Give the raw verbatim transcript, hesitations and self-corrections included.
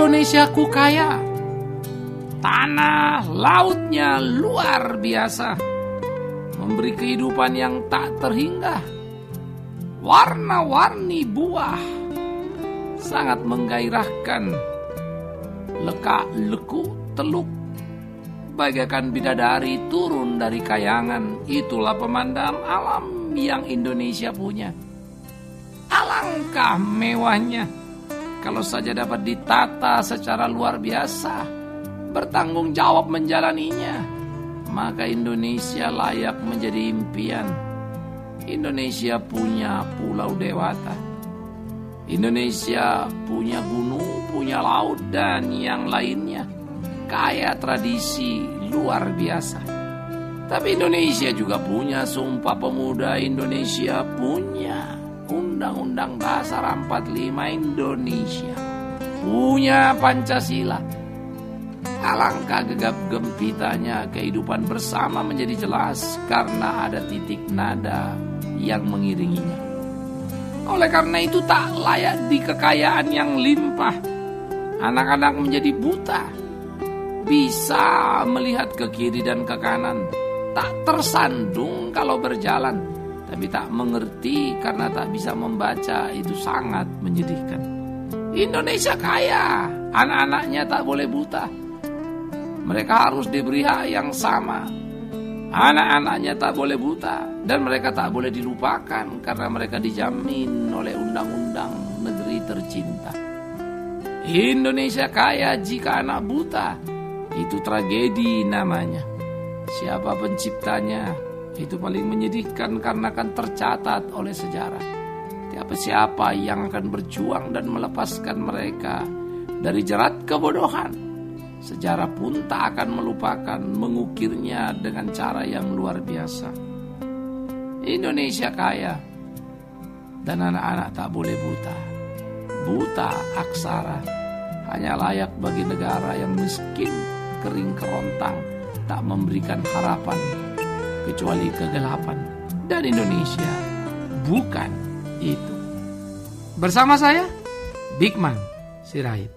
Indonesiaku kaya. Tanah lautnya luar biasa, memberi kehidupan yang tak terhingga. Warna-warni buah sangat menggairahkan. Leka-leku teluk bagaikan bidadari turun dari kayangan. Itulah pemandangan alam yang Indonesia punya. Alangkah mewahnya kalau saja dapat ditata secara luar biasa, bertanggung jawab menjalaninya, maka Indonesia layak menjadi impian. Indonesia punya pulau dewata, Indonesia punya gunung, punya laut, dan yang lainnya. Kaya tradisi luar biasa. Tapi Indonesia juga punya Sumpah Pemuda, Indonesia punya Undang-Undang Dasar empat puluh lima, Indonesia punya Pancasila. Alangkah gegap gempitanya kehidupan bersama menjadi jelas karena ada titik nada yang mengiringinya. Oleh karena itu tak layak di kekayaan yang limpah. Anak-anak menjadi buta, bisa melihat ke kiri dan ke kanan, tak tersandung kalau berjalan, tapi tak mengerti karena tak bisa membaca. Itu sangat menyedihkan. Indonesia kaya, anak-anaknya tak boleh buta. Mereka harus diberi hak yang sama. Anak-anaknya tak boleh buta, dan mereka tak boleh dilupakan karena mereka dijamin oleh undang-undang negeri tercinta. Indonesia kaya jika anak buta, itu tragedi namanya. Siapa penciptanya, itu paling menyedihkan karena akan tercatat oleh sejarah. Siapa-siapa yang akan berjuang dan melepaskan mereka dari jerat kebodohan, sejarah pun tak akan melupakan, mengukirnya dengan cara yang luar biasa. Indonesia kaya, dan anak-anak tak boleh buta. Buta aksara hanya layak bagi negara yang miskin, kering kerontang, tak memberikan harapan kecuali kegelapan. Dan Indonesia bukan itu. Bersama saya, Bigman Sirait.